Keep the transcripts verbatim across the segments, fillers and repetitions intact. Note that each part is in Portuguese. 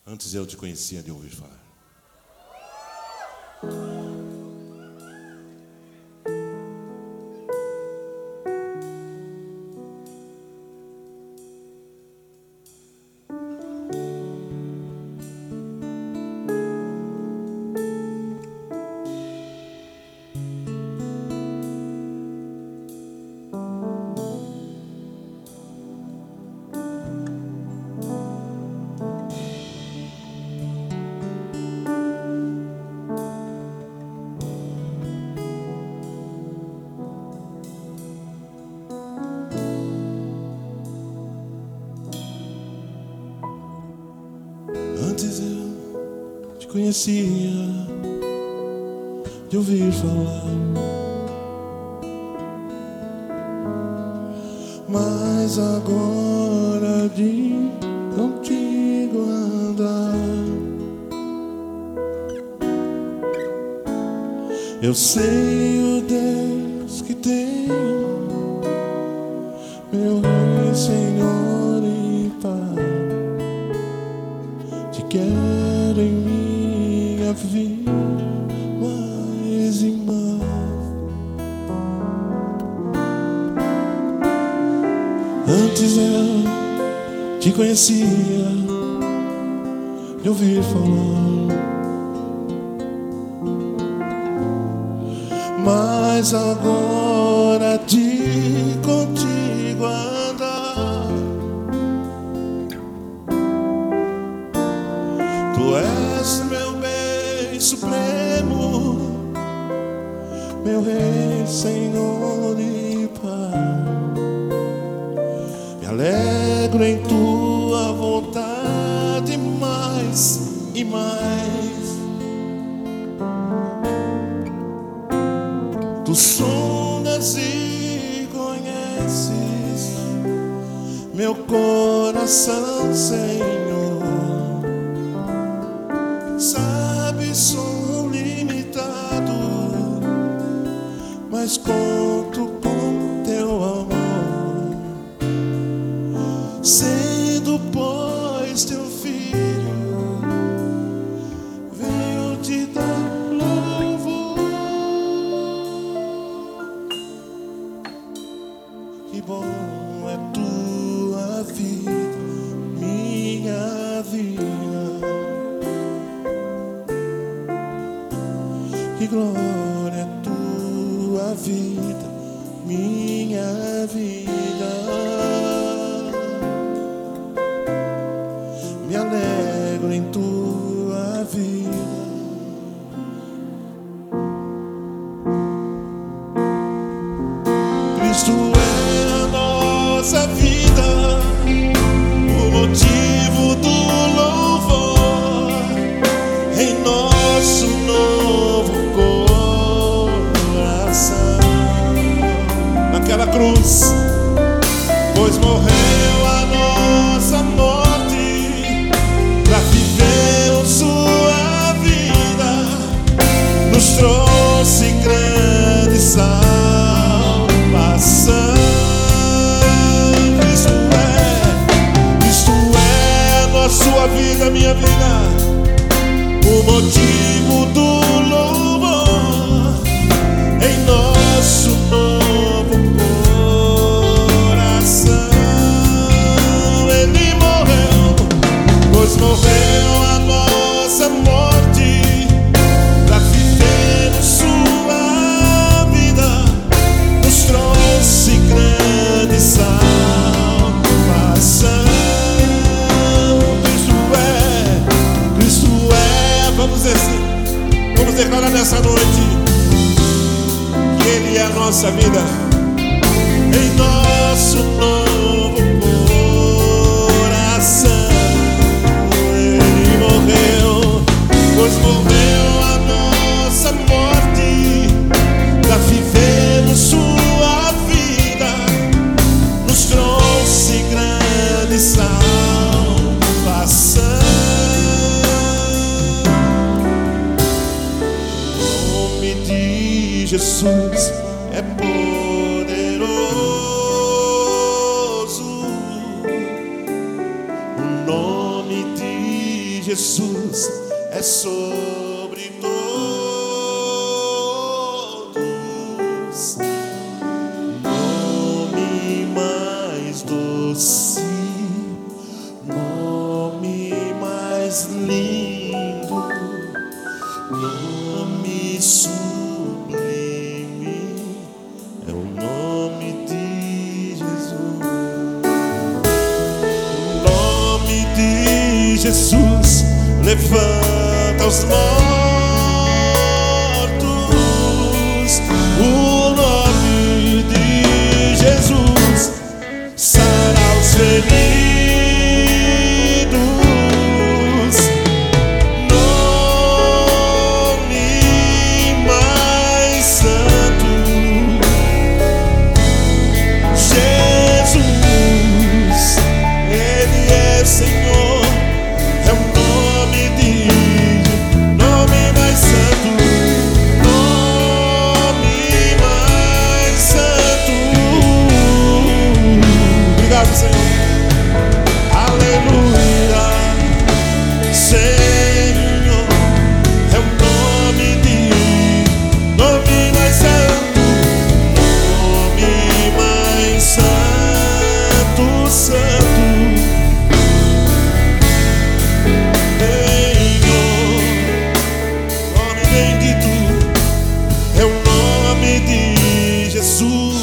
Antes eu te conhecia de ouvir falar. Antes eu te conhecia de ouvir falar, mas agora de contigo andar, eu sei o Deus que tem, meu Rei, Senhor e Pai. Te quero em minha vida mais e mais. Antes eu te conhecia de ouvir falar, mas agora de contigo andar, tu és meu bem supremo, meu Rei, Senhor e Pai. Me alegro em tua vontade mais e mais. Tu sondas e conheces meu coração, Senhor. Sabe, sou limitado, mas conto com teu amor. Sendo, pois, teu filho, venho te dar louvor. Que bom é tua vida, minha vida. Que glória é tua vida, minha vida. Me alegro em tua vida. Cristo é a nossa vida, o motivo do louvor em nosso novo coração. Naquela cruz, pois morreu a nossa morte para viver sua vida, nos trouxe grande salvação. Cristo é, Cristo é nossa sua vida, minha vida, o motivo do louvor em nosso novo coração. Ele morreu, pois morreu a nossa morte para viver sua vida, nos trouxe grande salvação. Cristo é, Cristo é, vamos dizer, vamos declarar nessa noite que Ele é a nossa vida em nosso novo coração. Ele morreu, pois morreu a nossa morte para vivermos sua vida, nos trouxe grande salvação. O nome de Jesus é poderoso, o nome de de Jesus é sobre todos. Nome mais doce, nome mais lindo, nome sublime, é o nome de Jesus. O nome de Jesus levanta os mortos. O nome de Jesus sara os feridos. Nome mais santo, Jesus, Ele é Senhor. É o nome de nome mais santo, nome mais santo. Obrigado, Senhor. Aleluia, Senhor. É o nome de nome mais santo, nome mais santo, santo. Nome bendito é o nome de Jesus.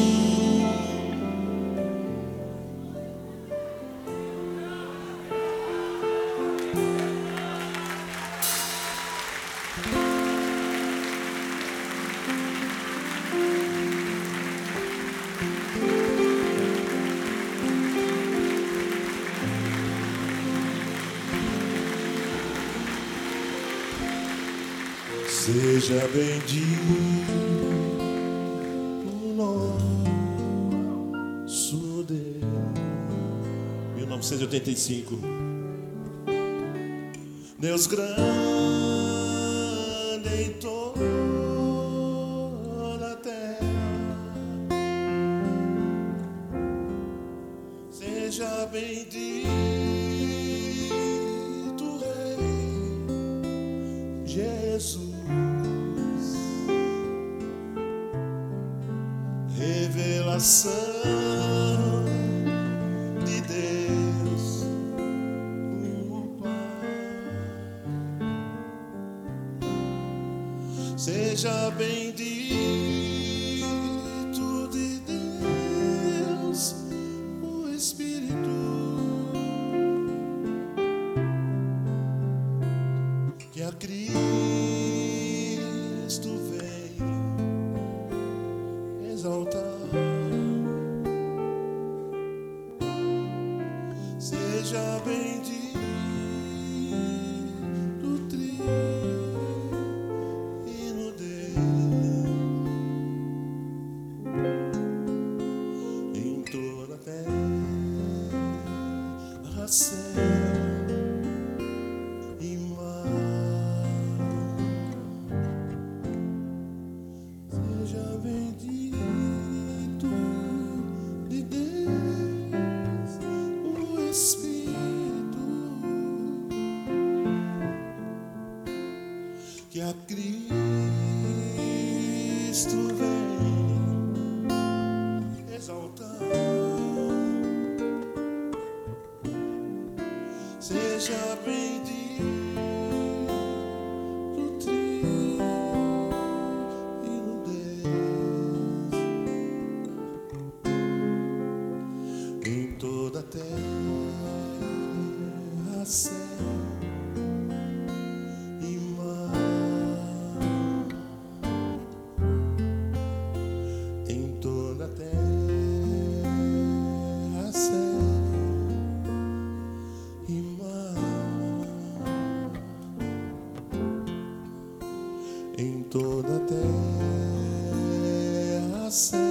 Seja bendito o nosso Deus. mil novecentos e oitenta e cinco. Deus grande em toda a terra, seja bendito, Rei Jesus. Revelação de Deus, o Pai. Seja bendito de Deus, o Espírito, que a Cristo vem exaltar. Seja bendito o trino dele em toda a terra, céu e mar. Seja bendito de Deus, o Espírito, que a Cristo vem exaltar. Seja bendito o trino Deus em toda a terra, céu e mar. Em toda a terra, céu e mar. Em toda a terra, céu